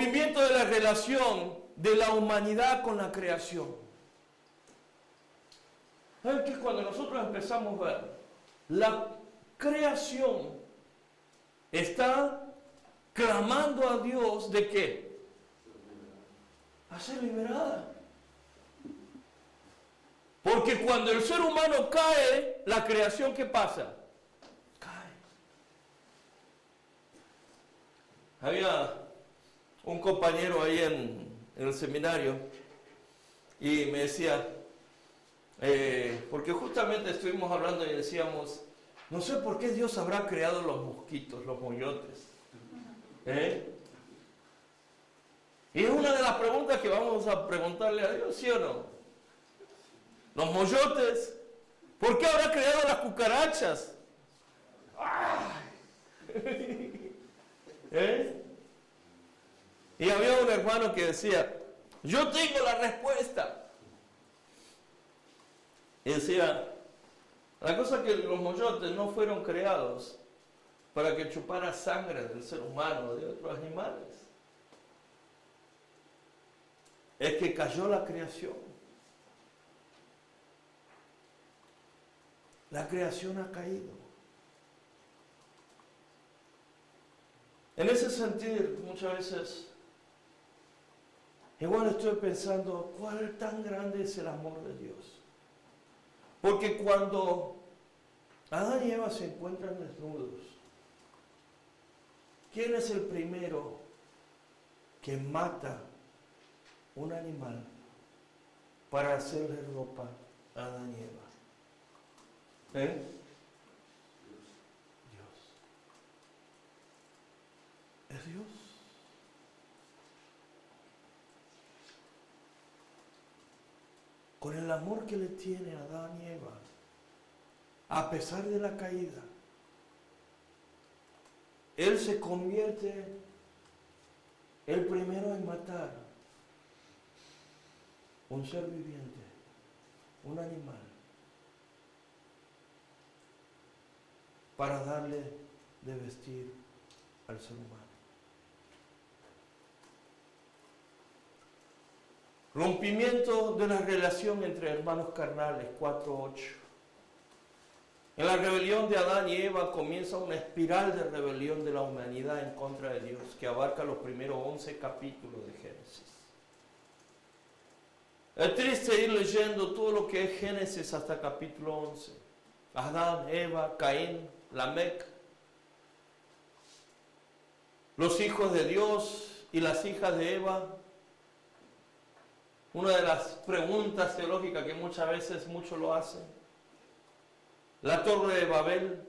rompimiento de la relación de la humanidad con la creación. ¿Saben qué? Cuando nosotros empezamos a ver, la creación está clamando a Dios ¿de qué? A ser liberada. Porque cuando el ser humano cae, la creación, ¿qué pasa? Cae. Había un compañero ahí en el seminario y me decía, porque justamente estuvimos hablando y decíamos, no sé por qué Dios habrá creado los mosquitos, los moyotes. Y es una de las preguntas que vamos a preguntarle a Dios, ¿sí o no? Los moyotes, ¿por qué habrá creado las cucarachas? Y había un hermano que decía, yo tengo la respuesta. Y decía, la cosa es que los moyotes no fueron creados para que chupara sangre del ser humano o de otros animales. Es que cayó la creación. La creación ha caído. En ese sentido, muchas veces, igual estoy pensando, ¿cuál tan grande es el amor de Dios? Porque cuando Adán y Eva se encuentran desnudos, ¿quién es el primero que mata un animal para hacerle ropa a Adán y Eva? Dios. Es Dios. Con el amor que le tiene a Adán y Eva, a pesar de la caída, Él se convierte el primero en matar un ser viviente, un animal, para darle de vestir al ser humano. Rompimiento de la relación entre hermanos carnales, 4:8. En la rebelión de Adán y Eva comienza una espiral de rebelión de la humanidad en contra de Dios, que abarca los primeros 11 capítulos de Génesis. Es triste ir leyendo todo lo que es Génesis hasta capítulo 11. Adán, Eva, Caín, Lamec, los hijos de Dios y las hijas de Eva. Una de las preguntas teológicas que muchas veces muchos lo hacen. La Torre de Babel.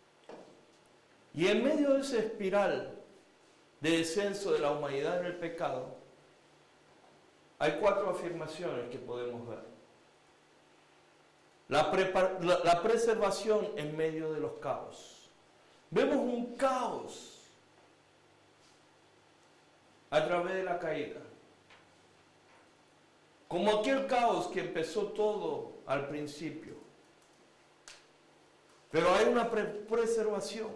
Y en medio de esa espiral de descenso de la humanidad en el pecado, hay 4 afirmaciones que podemos ver. La preservación en medio de los caos. Vemos un caos a través de la caída. Como aquel caos que empezó todo al principio. Pero hay una preservación.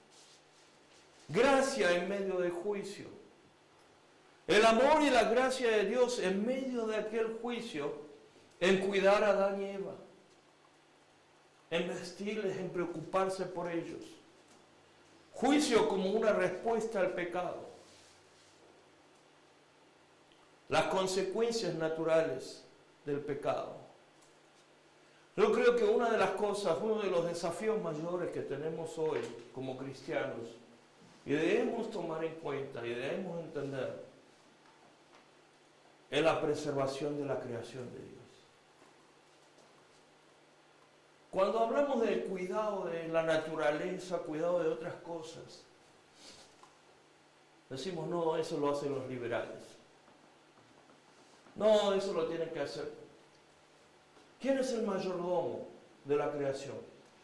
Gracia en medio de juicio. El amor y la gracia de Dios en medio de aquel juicio, en cuidar a Adán y Eva, en vestirles, en preocuparse por ellos. Juicio como una respuesta al pecado. Las consecuencias naturales del pecado. Yo creo que una de las cosas, uno de los desafíos mayores que tenemos hoy como cristianos, y debemos tomar en cuenta y debemos entender, es la preservación de la creación de Dios. Cuando hablamos del cuidado de la naturaleza, cuidado de otras cosas, decimos, no, eso lo hacen los liberales. No, eso lo tienen que hacer. ¿Quién es el mayordomo de la creación?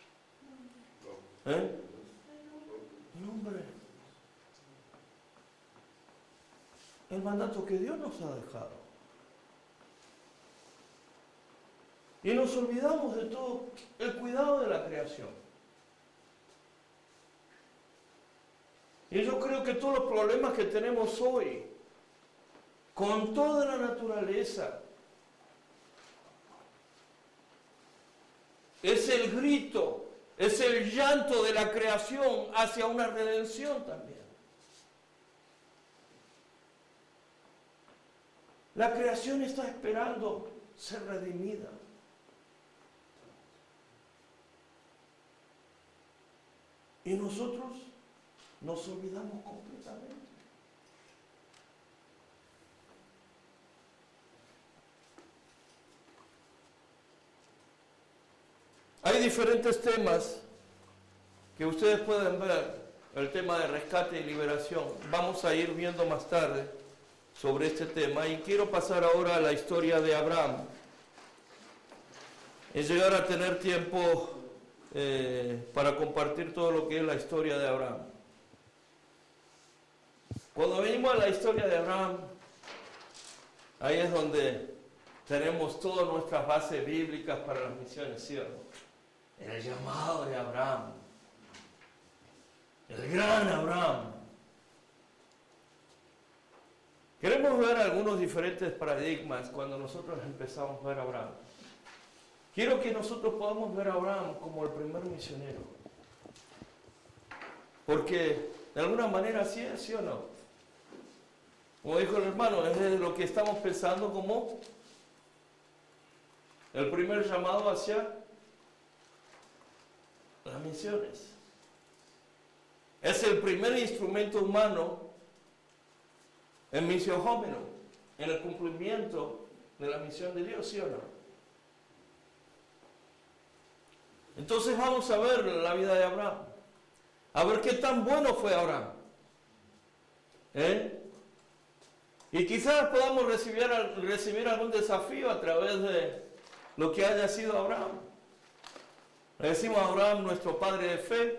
El hombre. El mandato que Dios nos ha dejado. Y nos olvidamos de todo el cuidado de la creación. Y yo creo que todos los problemas que tenemos hoy con toda la naturaleza. Es el grito, es el llanto de la creación hacia una redención también. La creación está esperando ser redimida. Y nosotros nos olvidamos completamente. Hay diferentes temas que ustedes pueden ver. El tema de rescate y liberación. Vamos a ir viendo más tarde sobre este tema. Y quiero pasar ahora a la historia de Abraham. Es llegar a tener tiempo para compartir todo lo que es la historia de Abraham. Cuando venimos a la historia de Abraham, ahí es donde tenemos todas nuestras bases bíblicas para las misiones, ¿cierto? El llamado de Abraham, el gran Abraham. Queremos ver algunos diferentes paradigmas cuando nosotros empezamos a ver a Abraham. Quiero que nosotros podamos ver a Abraham como el primer misionero. Porque de alguna manera sí es, ¿sí o no? Como dijo el hermano, es de lo que estamos pensando como el primer llamado hacia las misiones. Es el primer instrumento humano en misión homino, en el cumplimiento de la misión de Dios, ¿sí o no? Entonces vamos a ver la vida de Abraham. A ver qué tan bueno fue Abraham. Y quizás podamos recibir algún desafío a través de lo que haya sido Abraham. Le decimos a Abraham nuestro padre de fe.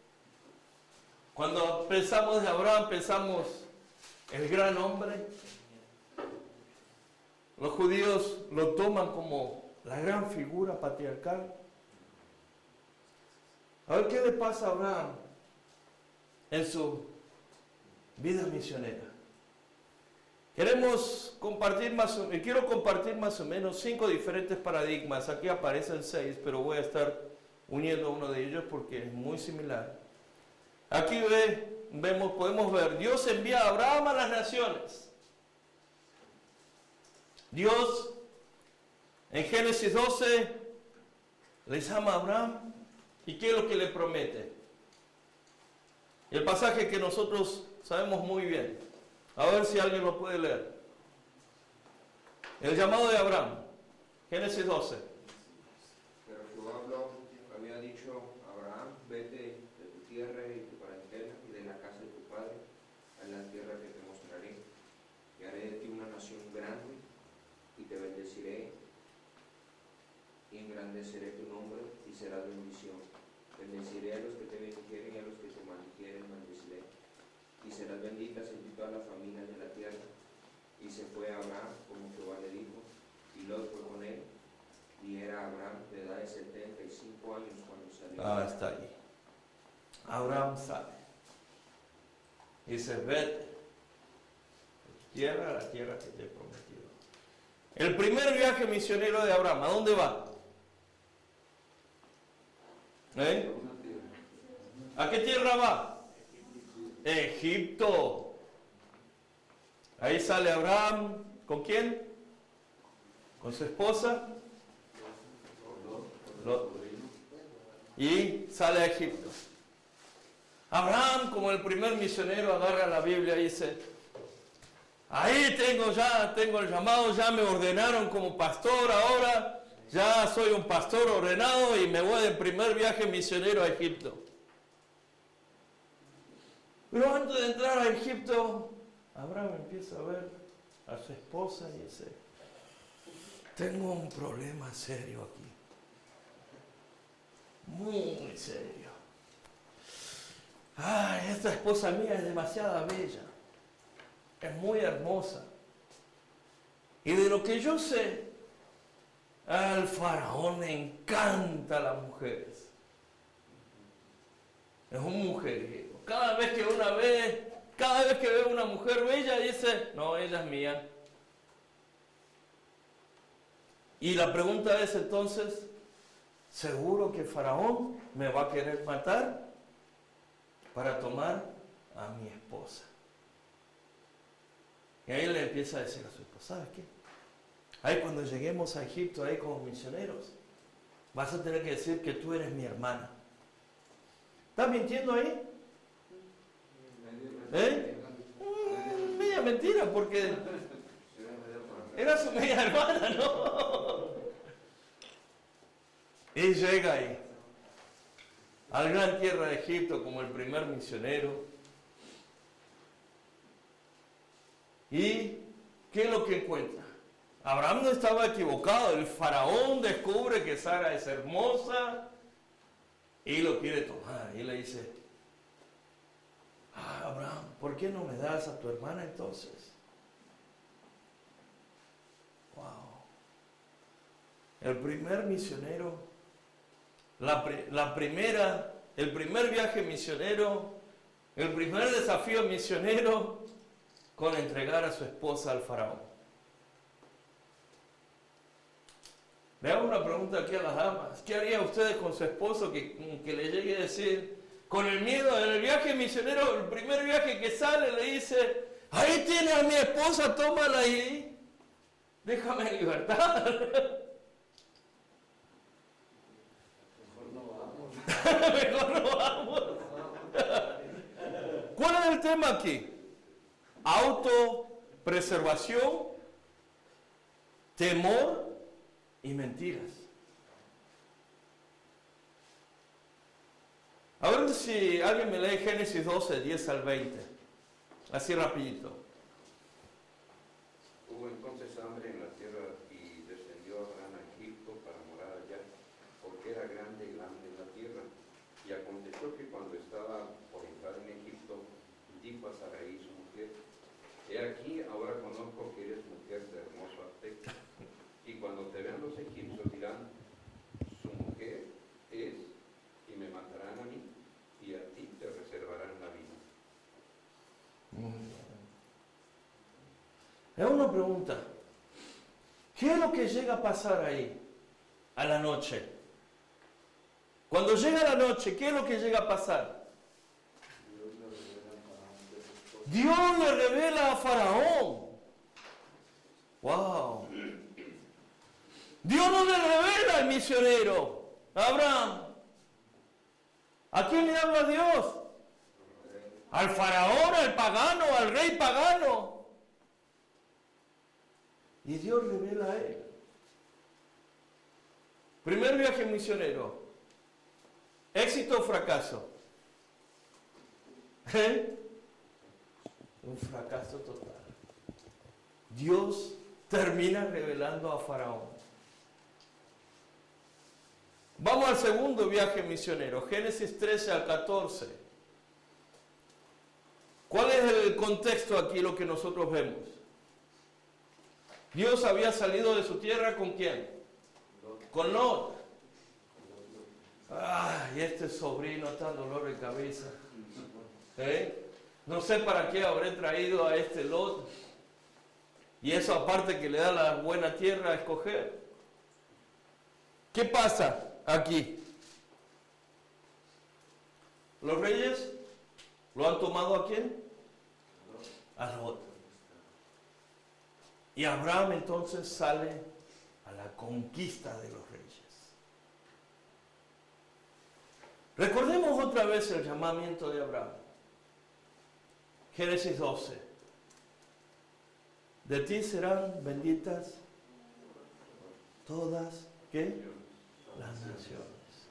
Cuando pensamos de Abraham, pensamos el gran hombre. Los judíos lo toman como la gran figura patriarcal. A ver qué le pasa a Abraham en su vida misionera. Quiero compartir más o menos 5 diferentes paradigmas. Aquí aparecen 6, pero voy a estar uniendo uno de ellos porque es muy similar. Aquí podemos ver, Dios envía a Abraham a las naciones. Dios, en Génesis 12, le llama a Abraham. ¿Y qué es lo que le promete? El pasaje que nosotros sabemos muy bien. A ver si alguien lo puede leer. El llamado de Abraham. Génesis 12. Pero Jehová había dicho a Abraham, vete de tu tierra y tu parentela y de la casa de tu padre a la tierra que te mostraré. Y haré de ti una nación grande y te bendeciré y engrandeceré tu nombre y serás bendición. Bendeciré a los que te bendijeren y a los que te maldijeren, maldeciré. Y serás bendita entre todas las familias de la tierra. Y se fue Abraham como Jehová le dijo, y Lot fue con él. Y era Abraham de edad de 75 años cuando salió. Está ahí. Abraham sale. Dice, vete tierra a la tierra que te he prometido. El primer viaje misionero de Abraham, ¿a dónde va? ¿A qué tierra va? Egipto. Ahí sale Abraham. ¿Con quién? Con su esposa. Lot. Y sale a Egipto. Abraham, como el primer misionero, agarra la Biblia y dice, ahí tengo el llamado, ya me ordenaron como pastor ahora. Ya soy un pastor ordenado y me voy del primer viaje misionero a Egipto. Pero antes de entrar a Egipto, Abraham empieza a ver a su esposa y dice, tengo un problema serio aquí. Muy serio. Esta esposa mía es demasiado bella. Es muy hermosa. Y de lo que yo sé, al faraón le encanta las mujeres. Es un mujeriego. Cada vez que ve una mujer bella, dice, no, ella es mía. Y la pregunta es entonces, ¿seguro que Faraón me va a querer matar para tomar a mi esposa? Y ahí le empieza a decir a su esposa, ¿sabes qué? Ahí cuando lleguemos a Egipto, ahí como misioneros, vas a tener que decir que tú eres mi hermana. ¿Estás mintiendo ahí? Media mentira, porque era su media hermana, ¿no? Y llega ahí, al gran tierra de Egipto como el primer misionero. ¿Y qué es lo que encuentra? Abraham no estaba equivocado. El faraón descubre que Sara es hermosa y lo quiere tomar. Y le dice, Abraham, ¿por qué no me das a tu hermana entonces? Wow. El primer misionero, el primer viaje misionero, el primer desafío misionero con entregar a su esposa al faraón. Le hago una pregunta aquí a las damas. ¿Qué harían ustedes con su esposo que le llegue a decir, con el miedo, en el viaje misionero, el primer viaje que sale, le dice, ahí tiene a mi esposa, tómala ahí, déjame en libertad? Mejor no vamos. ¿Cuál es el tema aquí? Autopreservación, temor y mentiras. A ver si alguien me lee Génesis 12, 10 al 20. Así rapidito. Hubo entonces hambre en la tierra y descendió Abraham a Egipto para morar allá, porque era grande el hambre en la tierra. Y aconteció que cuando estaba por entrar en Egipto, dijo a Sarai su mujer, he aquí, ahora conozco que eres mujer de hermoso aspecto. Y cuando te vean los egipcios dirán, su mujer es, y me matarán a mí, y a ti te reservarán la vida. Es una pregunta. ¿Qué es lo que llega a pasar ahí a la noche? Cuando llega la noche, ¿qué es lo que llega a pasar? Dios le revela a Faraón. Wow. Dios no le revela al misionero, a Abraham. ¿A quién le habla Dios? Al faraón, al pagano, al rey pagano. Y Dios revela a él. Primer viaje misionero. ¿Éxito o fracaso? Un fracaso total. Dios termina revelando a Faraón. Vamos al segundo viaje misionero, Génesis 13 al 14. ¿Cuál es el contexto aquí, lo que nosotros vemos? Dios había salido de su tierra ¿con quién? Con Lot. Y este sobrino está dolor de cabeza. No sé para qué habré traído a este Lot. Y eso aparte que le da la buena tierra a escoger. ¿Qué pasa aquí? Los reyes lo han tomado ¿a quién? A Lot. Y Abraham entonces sale a la conquista de los reyes. Recordemos otra vez el llamamiento de Abraham. Génesis 12. De ti serán benditas todas, ¿qué? Las naciones.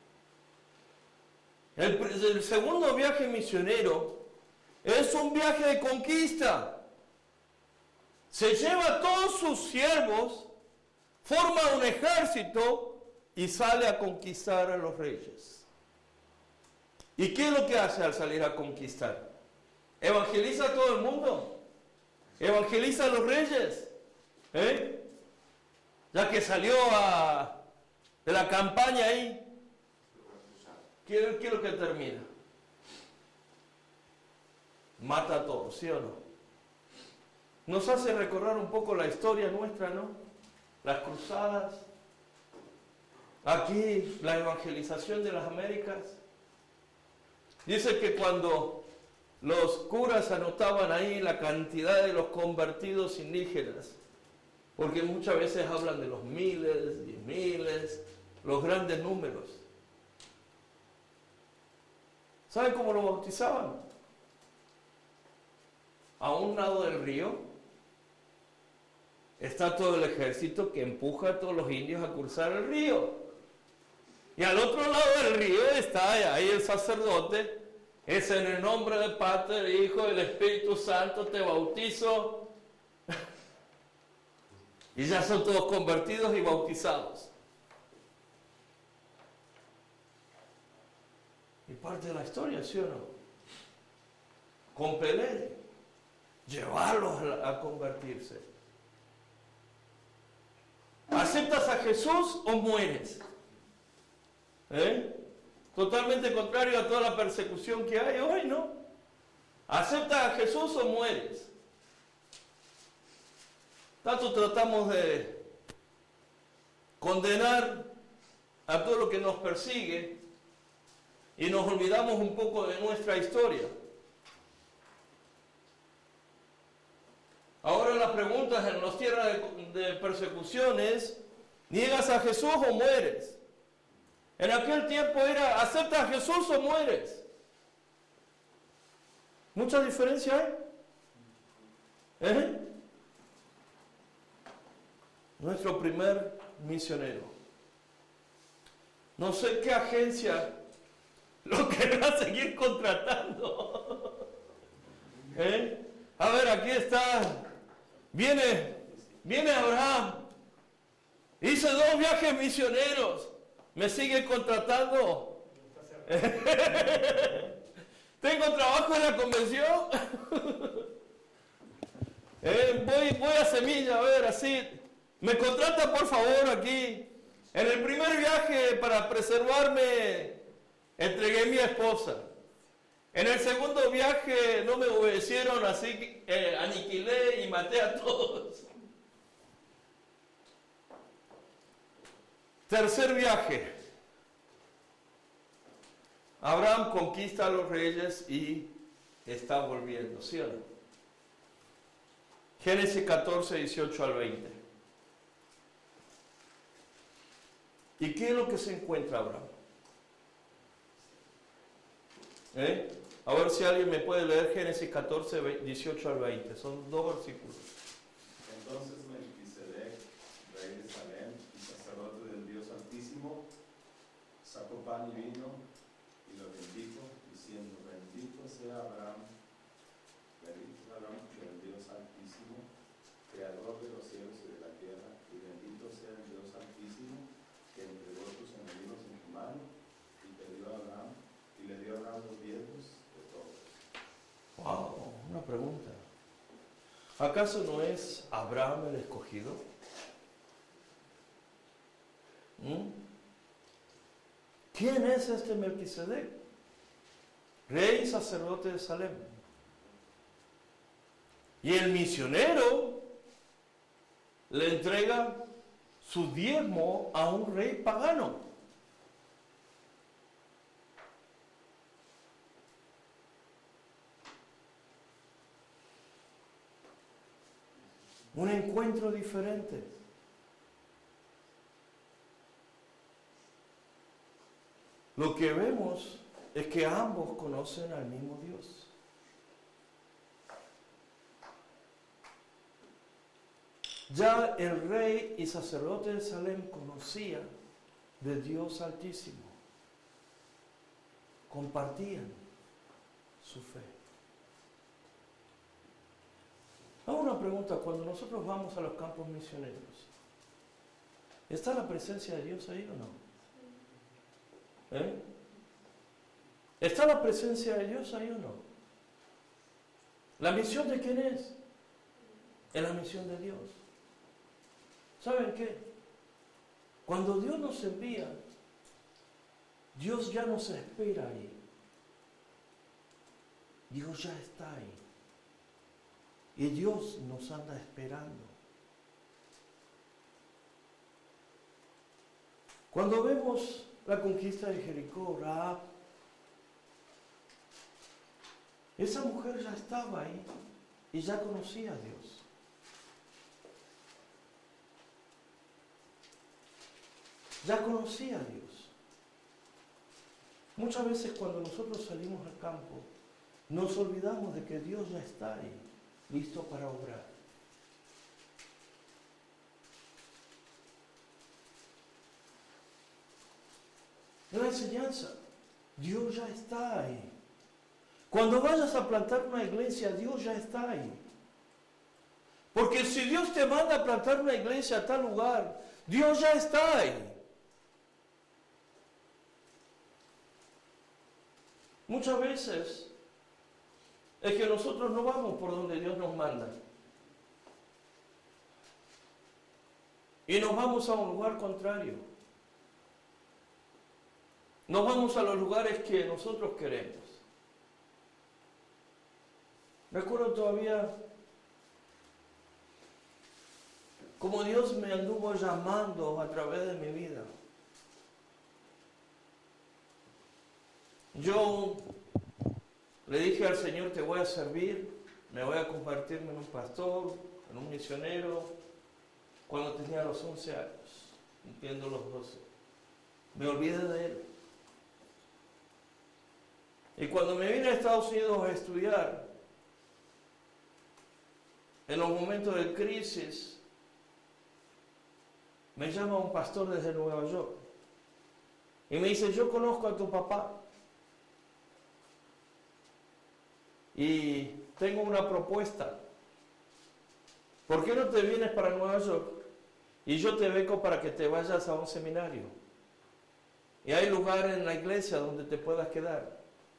El segundo viaje misionero es un viaje de conquista. Se lleva a todos sus siervos, forma un ejército y sale a conquistar a los reyes. ¿Y qué es lo que hace al salir a conquistar? ¿Evangeliza a todo el mundo? ¿Evangeliza a los reyes? Ya que salió de la campaña ahí, ¿qué es lo que termina? Mata a todos, ¿sí o no? Nos hace recordar un poco la historia nuestra, ¿no? las cruzadas, aquí la evangelización de las Américas. Dice que cuando los curas anotaban ahí la cantidad de los convertidos indígenas, porque muchas veces hablan de los miles, 10,000, los grandes números. ¿Saben cómo lo bautizaban? A un lado del río está todo el ejército que empuja a todos los indios a cruzar el río. Y al otro lado del río está ahí el sacerdote. Es en el nombre del Padre, del Hijo y del Espíritu Santo te bautizo. Y ya son todos convertidos y bautizados. Y parte de la historia, ¿sí o no? Con Pelé, llevarlos a convertirse. ¿Aceptas a Jesús o mueres? Totalmente contrario a toda la persecución que hay hoy, ¿no? ¿Aceptas a Jesús o mueres? Tanto tratamos de condenar a todo lo que nos persigue y nos olvidamos un poco de nuestra historia. Ahora las preguntas en las tierras de persecución es, ¿niegas a Jesús o mueres? En aquel tiempo era, ¿aceptas a Jesús o mueres? ¿Mucha diferencia hay? Nuestro primer misionero. No sé qué agencia lo querrá seguir contratando. A ver, aquí está. Viene Abraham. Hice 2 viajes misioneros. ¿Me sigue contratando? ¿Tengo trabajo en la convención? Voy a Semilla, a ver, así. ¿Me contrata por favor aquí? En el primer viaje para preservarme, entregué a mi esposa. En el segundo viaje no me obedecieron, así que aniquilé y maté a todos. Tercer viaje. Abraham conquista a los reyes y está volviendo, ¿sí o no? Génesis 14, 18 al 20. ¿Y qué es lo que se encuentra Abraham? A ver si alguien me puede leer Génesis 14, 18 al 20. Son 2 versículos. Entonces Melquisedec, rey de Salem y sacerdote del Dios Altísimo, sacó pan y vino y lo bendijo, diciendo, bendito sea Abraham del Dios Altísimo, creador de los cielos y de la tierra, y bendito sea el Dios Altísimo, que entregó tus enemigos en tu mano, y le dio a Abraham los viejos de todos. Wow, una pregunta. ¿Acaso no es Abraham el escogido? ¿Quién es este Melquisedec? Rey y sacerdote de Salem. Y el misionero le entrega su diezmo a un rey pagano. Un encuentro diferente. Lo que vemos es que ambos conocen al mismo Dios. Ya el rey y sacerdote de Salem conocía de Dios Altísimo. Compartían su fe. Hago una pregunta, cuando nosotros vamos a los campos misioneros, ¿está la presencia de Dios ahí o no? ¿Está la presencia de Dios ahí o no? ¿La misión de quién es? Es la misión de Dios. ¿Saben qué? Cuando Dios nos envía, Dios ya nos espera ahí. Dios ya está ahí. Y Dios nos anda esperando. Cuando vemos la conquista de Jericó, Rahab, esa mujer ya estaba ahí y ya conocía a Dios. Ya conocía a Dios. Muchas veces cuando nosotros salimos al campo, nos olvidamos de que Dios ya está ahí, listo para obrar. Es la enseñanza. Dios ya está ahí. Cuando vayas a plantar una iglesia, Dios ya está ahí. Porque si Dios te manda a plantar una iglesia a tal lugar, Dios ya está ahí. Muchas veces es que nosotros no vamos por donde Dios nos manda. Y nos vamos a un lugar contrario. Nos vamos a los lugares que nosotros queremos. Recuerdo todavía cómo Dios me anduvo llamando a través de mi vida. Yo le dije al Señor, te voy a servir, me voy a convertirme en un pastor, en un misionero, cuando tenía los 11 años, cumpliendo los 12. Me olvidé de Él. Y cuando me vine a Estados Unidos a estudiar, en los momentos de crisis, me llama un pastor desde Nueva York y me dice, yo conozco a tu papá y tengo una propuesta. ¿Por qué no te vienes para Nueva York y yo te beco para que te vayas a un seminario? Y hay lugar en la iglesia donde te puedas quedar.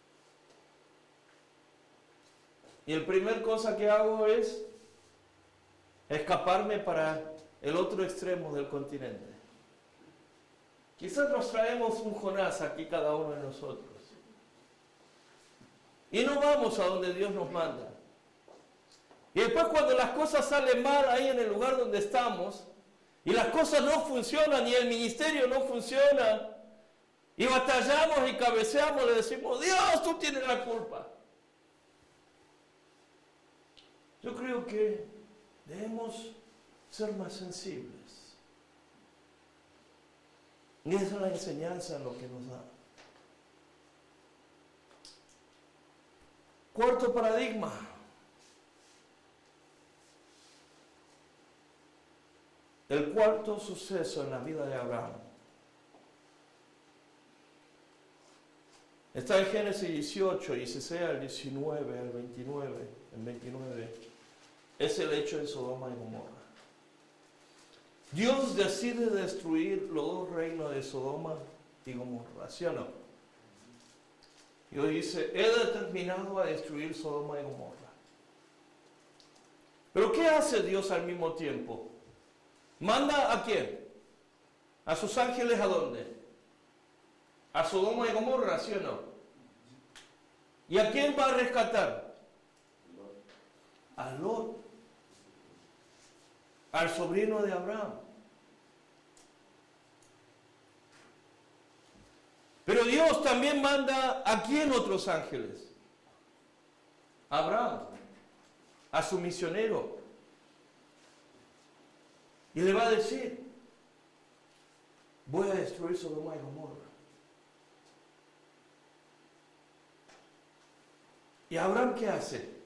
Y la primera cosa que hago es escaparme para el otro extremo del continente. Quizás nos traemos un Jonás aquí cada uno de nosotros. Y no vamos a donde Dios nos manda. Y después cuando las cosas salen mal ahí en el lugar donde estamos, y las cosas no funcionan, y el ministerio no funciona, y batallamos y cabeceamos, le decimos, Dios, tú tienes la culpa. Yo creo que debemos ser más sensibles. Y esa es la enseñanza lo que nos da. Cuarto paradigma. El cuarto suceso en la vida de Abraham. Está en Génesis 18, 16 al 19, al 29, el 29. Es el hecho de Sodoma y Gomorra. Dios decide destruir los dos reinos de Sodoma y Gomorra, ¿sí o no? Dios dice, he determinado a destruir Sodoma y Gomorra. Pero ¿qué hace Dios al mismo tiempo? ¿Manda a quién? ¿A sus ángeles a dónde? ¿A Sodoma y Gomorra, sí o no? ¿Y a quién va a rescatar? A Lot. Al sobrino de Abraham. Pero Dios también manda ¿a quién otros ángeles? A Abraham, a su misionero. Y le va a decir, voy a destruir Sodoma y Gomorra. ¿Y Abraham qué hace?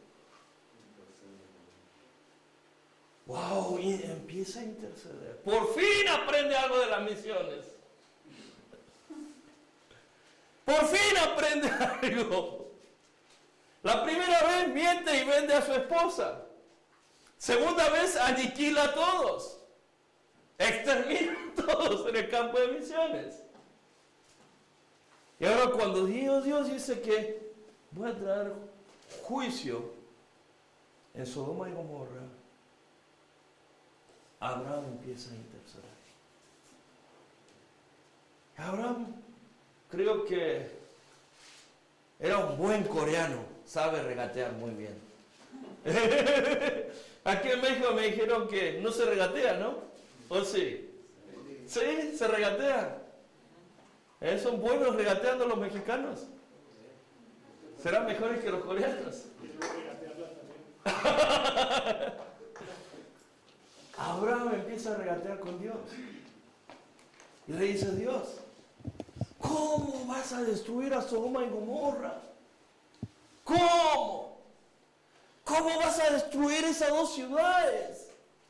¡Wow! Y empieza a interceder. Por fin aprende algo de las misiones. Por fin aprende algo. La primera vez miente y vende a su esposa. Segunda vez aniquila a todos. Extermina a todos en el campo de misiones. Y ahora cuando Dios dice que voy a traer juicio en Sodoma y Gomorra, Abraham empieza a interceder. Abraham creo que era un buen coreano, sabe regatear muy bien. Aquí en México me dijeron que no se regatea, ¿no? ¿O sí? ¿Sí? ¿Se regatea? Son buenos regateando los mexicanos. Serán mejores que los coreanos. Abraham empieza a regatear con Dios. Y le dice a Dios, ¿cómo vas a destruir a Sodoma y Gomorra? ¿Cómo? ¿Cómo vas a destruir esas dos ciudades?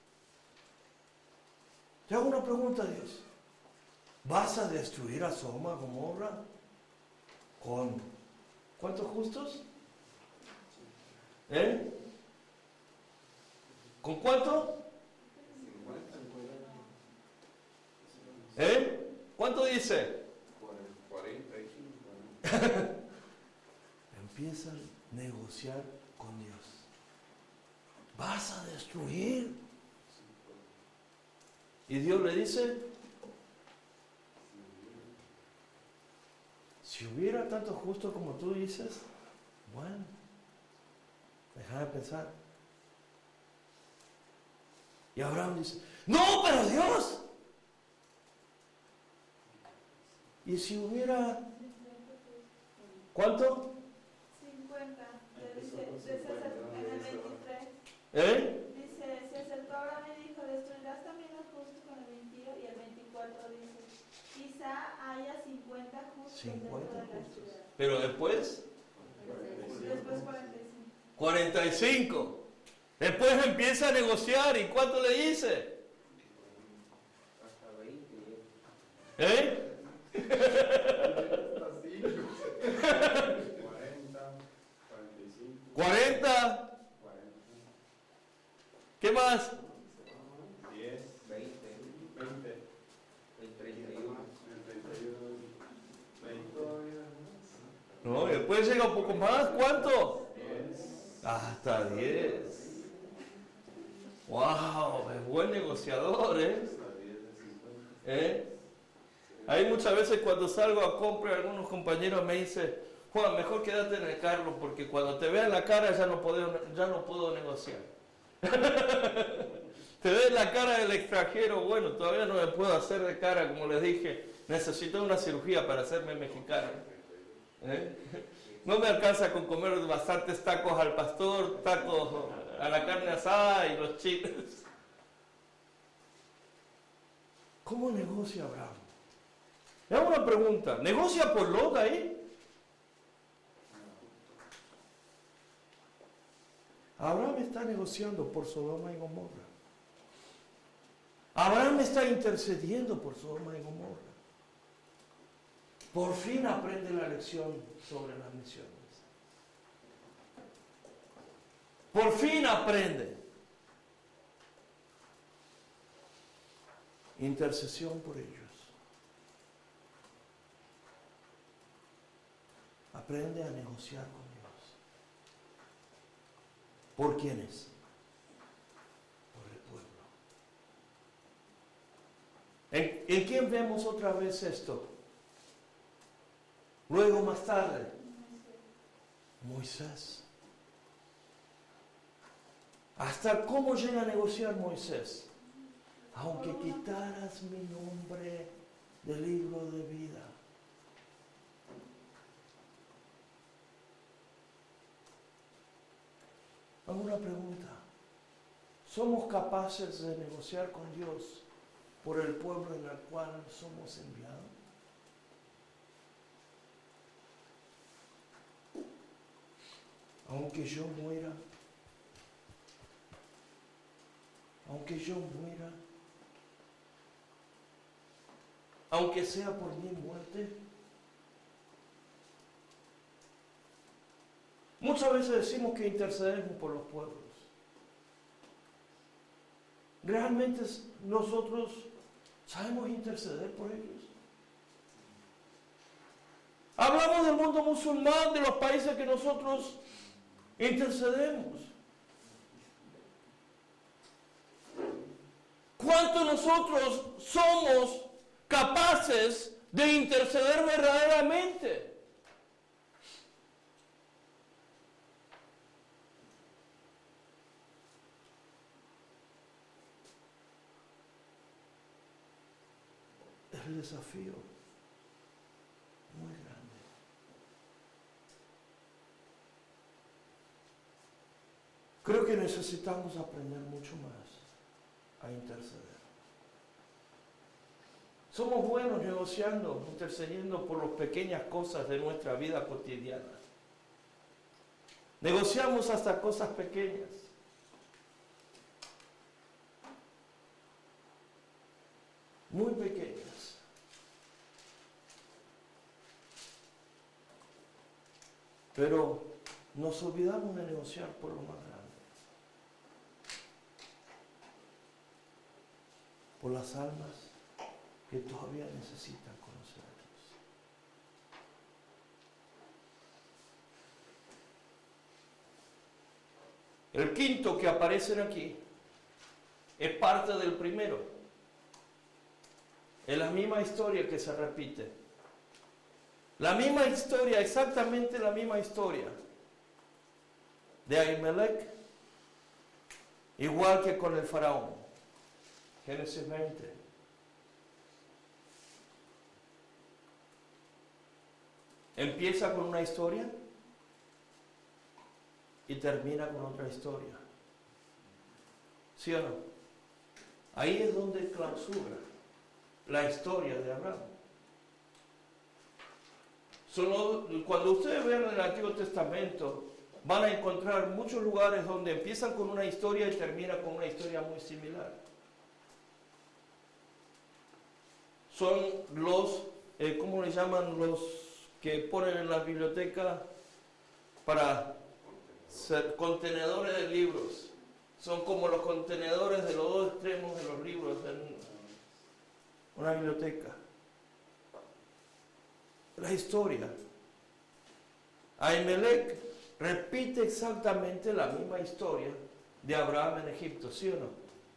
Te hago una pregunta a Dios. ¿Vas a destruir a Sodoma y Gomorra con cuántos justos? ¿Con cuánto? ¿Cuánto dice? 45. Empieza a negociar con Dios. ¿Vas a destruir? Y Dios le dice, si hubiera tanto justo como tú dices, bueno, déjame pensar. Y Abraham dice, no, pero Dios. Y si hubiera, ¿cuánto? 50. Dice en el 23. Dice, se acercó Abraham y dijo, destruirás también al justo con el impío. Y el 24 dice, quizá haya 50 justos 50 dentro de la justos. ciudad. Pero después, Después 45. 45. Después empieza a negociar. ¿Y cuánto le dice? Hasta 20. 40. ¿Qué más? 10, 20. 20, El 31. 20. No, y después llega un poco más. ¿Cuánto? 10. Hasta 10. ¡Wow! Es buen negociador, Hay muchas veces cuando salgo a comprar, algunos compañeros me dicen, Juan, mejor quédate en el carro porque cuando te vean la cara ya no puedo negociar. Te ves la cara del extranjero, bueno, todavía no me puedo hacer de cara, como les dije, necesito una cirugía para hacerme mexicano. No me alcanza con comer bastantes tacos al pastor, tacos a la carne asada y los chiles. ¿Cómo negocia Abraham? Le hago una pregunta, ¿negocia por Lot ahí? Abraham está negociando por Sodoma y Gomorra. Abraham está intercediendo por Sodoma y Gomorra. Por fin aprende la lección sobre las misiones. Por fin aprende. Intercesión por ellos. Aprende a negociar con Dios. ¿Por quiénes? Por el pueblo. ¿En quién vemos otra vez esto? Luego más tarde, Moisés. ¿Hasta cómo llega a negociar Moisés? Aunque quitaras mi nombre del libro de vida. Hago una pregunta. ¿Somos capaces de negociar con Dios por el pueblo en el cual somos enviados? Aunque yo muera, aunque sea por mi muerte. Muchas veces decimos que intercedemos por los pueblos. ¿Realmente nosotros sabemos interceder por ellos? Hablamos del mundo musulmán, de los países que nosotros intercedemos. ¿Cuánto nosotros somos capaces de interceder verdaderamente? Es el desafío. Creo que necesitamos aprender mucho más a interceder. Somos buenos negociando, intercediendo por las pequeñas cosas de nuestra vida cotidiana. Negociamos hasta cosas pequeñas. Muy pequeñas. Pero nos olvidamos de negociar por lo más grande. Por las almas que todavía necesitan conocer a Dios. El quinto que aparece aquí es parte del primero. Es la misma historia que se repite. La misma historia, exactamente la misma historia de Ahimelech, igual que con el faraón. Génesis 20. Empieza con una historia y termina con otra historia. ¿Sí o no? Ahí es donde clausura la historia de Abraham. Cuando ustedes vean el Antiguo Testamento, van a encontrar muchos lugares donde empiezan con una historia y terminan con una historia muy similar. Son los, ¿cómo le llaman? Los que ponen en la biblioteca para ser contenedores de libros. Son como los contenedores de los dos extremos de los libros en una biblioteca. La historia. Ahimelech repite exactamente la misma historia de Abraham en Egipto, ¿sí o no?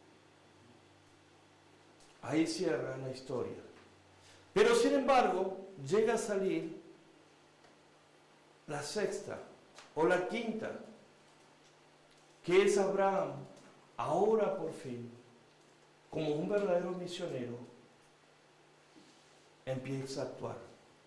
Ahí cierra la historia. Pero sin embargo, llega a salir la sexta o la quinta, que es Abraham, ahora por fin, como un verdadero misionero, empieza a actuar.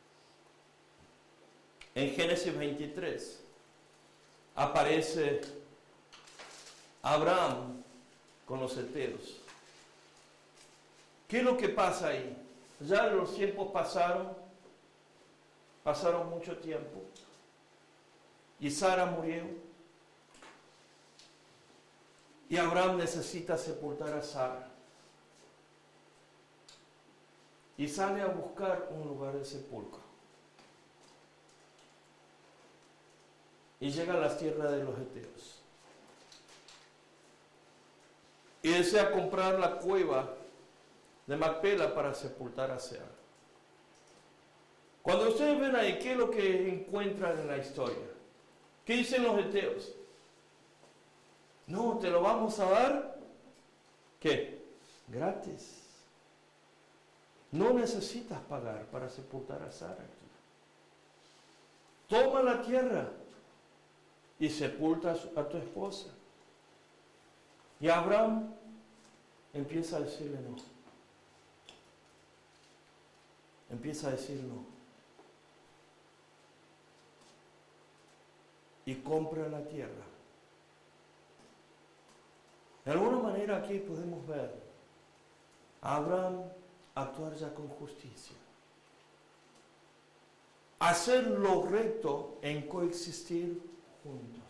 En Génesis 23 aparece Abraham con los heteos. ¿Qué es lo que pasa ahí? Ya los tiempos pasaron mucho tiempo. Y Sara murió. Y Abraham necesita sepultar a Sara. Y sale a buscar un lugar de sepulcro. Y llega a las tierras de los heteos. Y desea comprar la cueva de Macpela para sepultar a Sara. Cuando ustedes ven ahí, ¿qué es lo que encuentran en la historia? ¿Qué dicen los heteos? No, te lo vamos a dar, ¿qué? Gratis. No necesitas pagar para sepultar a Sara aquí. Toma la tierra y sepulta a tu esposa. Y Abraham empieza a decirle no. Empieza a decir no. Y compra la tierra. De alguna manera aquí podemos ver a Abraham actuar ya con justicia. Hacer lo recto en coexistir juntos.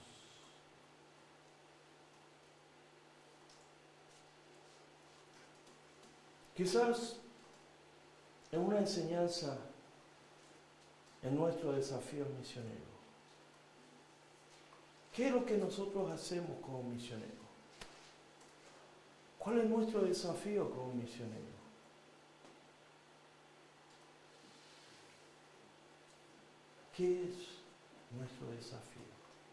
Quizás en una enseñanza en nuestro desafío misionero. ¿Qué es lo que nosotros hacemos como misioneros? ¿Cuál es nuestro desafío como misioneros? ¿Qué es nuestro desafío?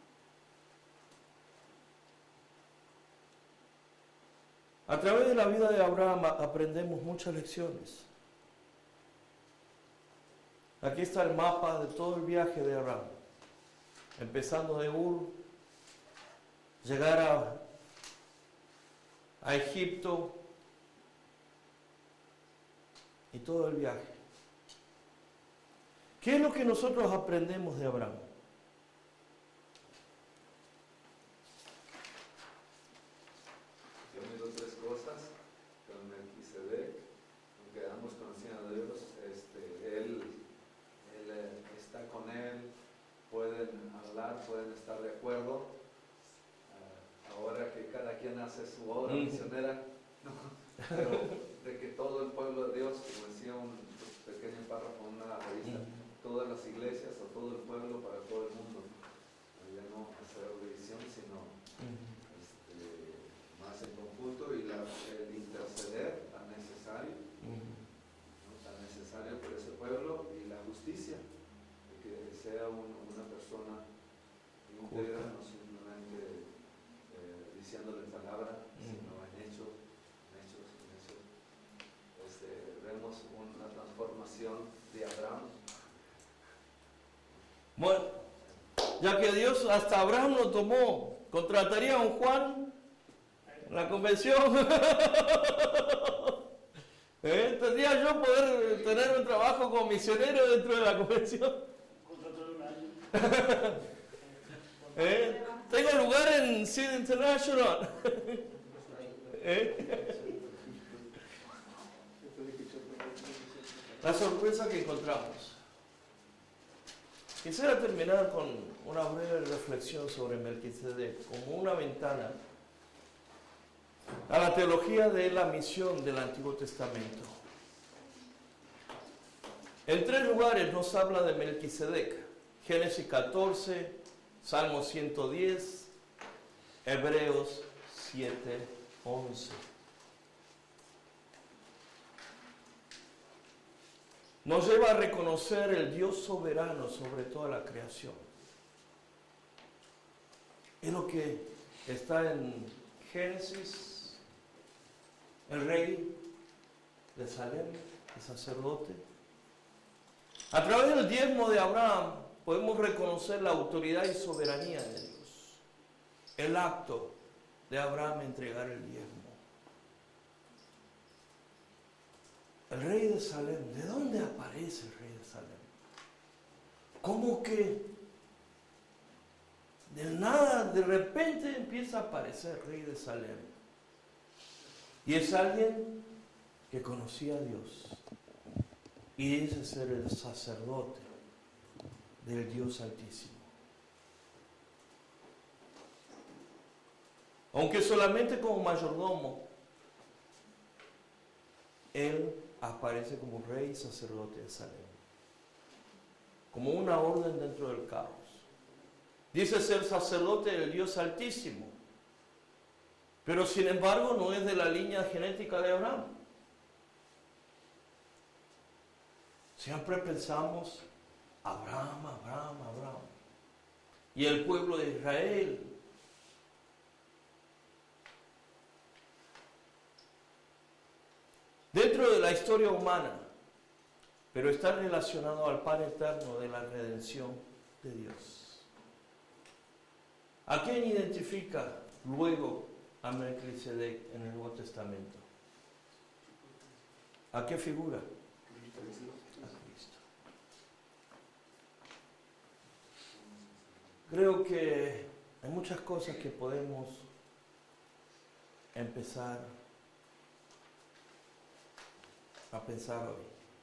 A través de la vida de Abraham aprendemos muchas lecciones. Aquí está el mapa de todo el viaje de Abraham. Empezando de Ur, llegar a Egipto y todo el viaje. ¿Qué es lo que nosotros aprendemos de Abraham? hacer su obra misionera, no, pero de que todo el pueblo de Dios, como decía un pequeño párrafo en una revista, todas las iglesias o todo el pueblo para todo el mundo, ya no hacer división, sino más en conjunto, y el interceder tan necesario, ¿no? Tan necesario por ese pueblo, y la justicia, de que sea una persona íntegra, no simplemente diciéndole palabra, sino en hechos. Vemos una transformación de Abraham. Bueno, ya que Dios hasta Abraham lo tomó, ¿contrataría a un Juan en la convención? ¿Tendría yo poder tener un trabajo como misionero dentro de la convención? Tengo lugar en Seed International. La sorpresa que encontramos. Quisiera terminar con una breve reflexión sobre Melquisedec como una ventana a la teología de la misión del Antiguo Testamento. En 3 lugares nos habla de Melquisedec: Génesis 14, Salmo 110, Hebreos 7, 11. Nos lleva a reconocer el Dios soberano sobre toda la creación. Es lo que está en Génesis. El rey de Salem, el sacerdote. A través del diezmo de Abraham podemos reconocer la autoridad y soberanía de Dios. El acto de Abraham entregar el diezmo. El rey de Salem, ¿de dónde aparece el rey de Salem? ¿Cómo que de nada, de repente empieza a aparecer el rey de Salem? Y es alguien que conocía a Dios y dice ser el sacerdote del Dios Altísimo. Aunque solamente como mayordomo, él aparece como rey y sacerdote de Salem, como una orden dentro del caos. Dice ser sacerdote del Dios Altísimo, pero sin embargo no es de la línea genética de Abraham. Siempre pensamos Abraham, y el pueblo de Israel. Dentro de la historia humana, pero está relacionado al pan eterno de la redención de Dios. ¿A quién identifica luego a Melquisedec en el Nuevo Testamento? ¿A qué figura? A Cristo. Creo que hay muchas cosas que podemos empezar a pensar hoy.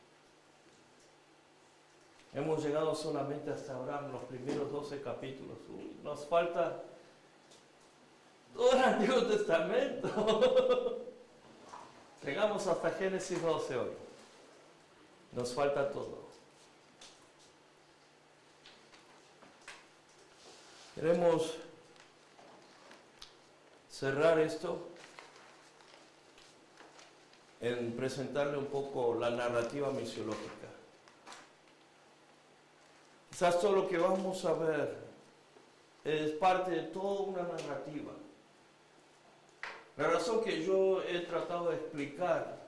Hemos llegado solamente hasta Abraham, los primeros 12 capítulos. Nos falta todo el Antiguo Testamento. Llegamos hasta Génesis 12 hoy. Nos falta todo. Queremos cerrar esto en presentarle un poco la narrativa misiológica. Quizás todo lo que vamos a ver es parte de toda una narrativa. La razón que yo he tratado de explicar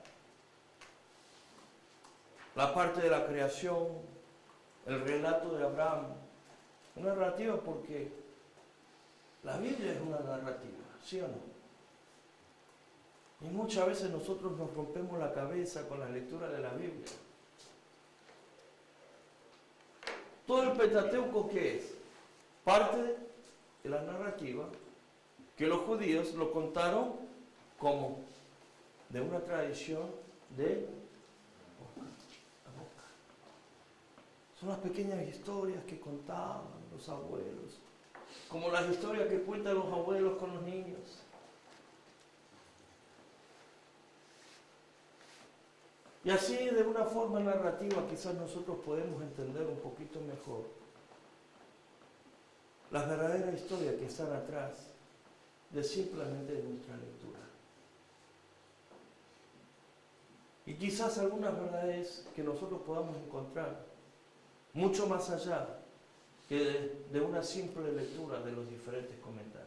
la parte de la creación, el relato de Abraham, una narrativa porque la Biblia es una narrativa, ¿sí o no? Y muchas veces nosotros nos rompemos la cabeza con la lectura de la Biblia. Todo el Pentateuco, ¿qué es? Parte de la narrativa que los judíos lo contaron como de una tradición de boca a boca. Son las pequeñas historias que contaban los abuelos, como las historias que cuentan los abuelos con los niños. Y así, de una forma narrativa, quizás nosotros podemos entender un poquito mejor las verdaderas historias que están atrás de simplemente nuestra lectura. Y quizás algunas verdades que nosotros podamos encontrar mucho más allá que de una simple lectura de los diferentes comentarios.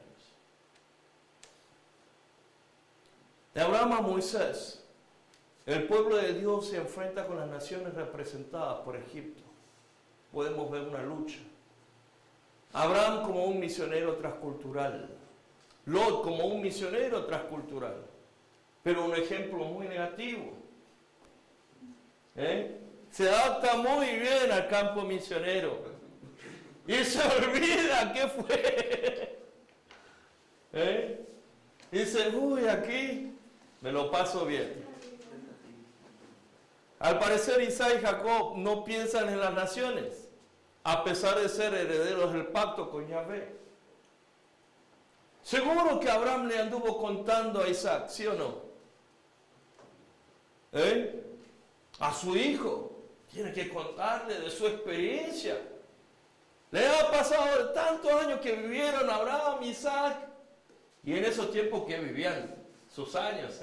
De Abraham a Moisés, el pueblo de Dios se enfrenta con las naciones representadas por Egipto. Podemos ver una lucha. Abraham como un misionero transcultural. Lot como un misionero transcultural. Pero un ejemplo muy negativo. Se adapta muy bien al campo misionero. Y se olvida qué fue. Dice, uy, aquí me lo paso bien. Al parecer Isaac y Jacob no piensan en las naciones, a pesar de ser herederos del pacto con Yahvé. Seguro que Abraham le anduvo contando a Isaac, ¿sí o no? A su hijo, tiene que contarle de su experiencia. Le ha pasado tantos años que vivieron Abraham y Isaac, y en esos tiempos que vivían sus años,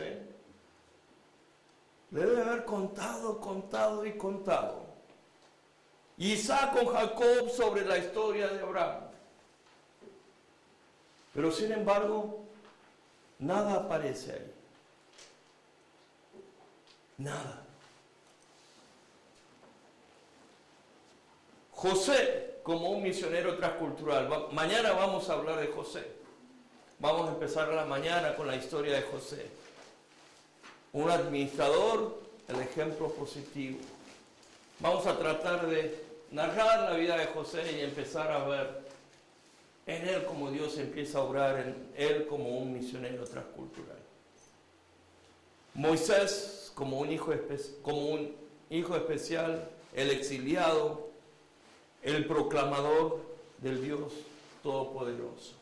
le debe haber contado y contado. Isaac con Jacob sobre la historia de Abraham. Pero sin embargo, nada aparece ahí. Nada. José, como un misionero transcultural. Mañana vamos a hablar de José. Vamos a empezar la mañana con la historia de José. Un administrador, el ejemplo positivo. Vamos a tratar de narrar la vida de José y empezar a ver en él como Dios empieza a obrar, en él como un misionero transcultural. Moisés como un hijo especial, el exiliado, el proclamador del Dios Todopoderoso.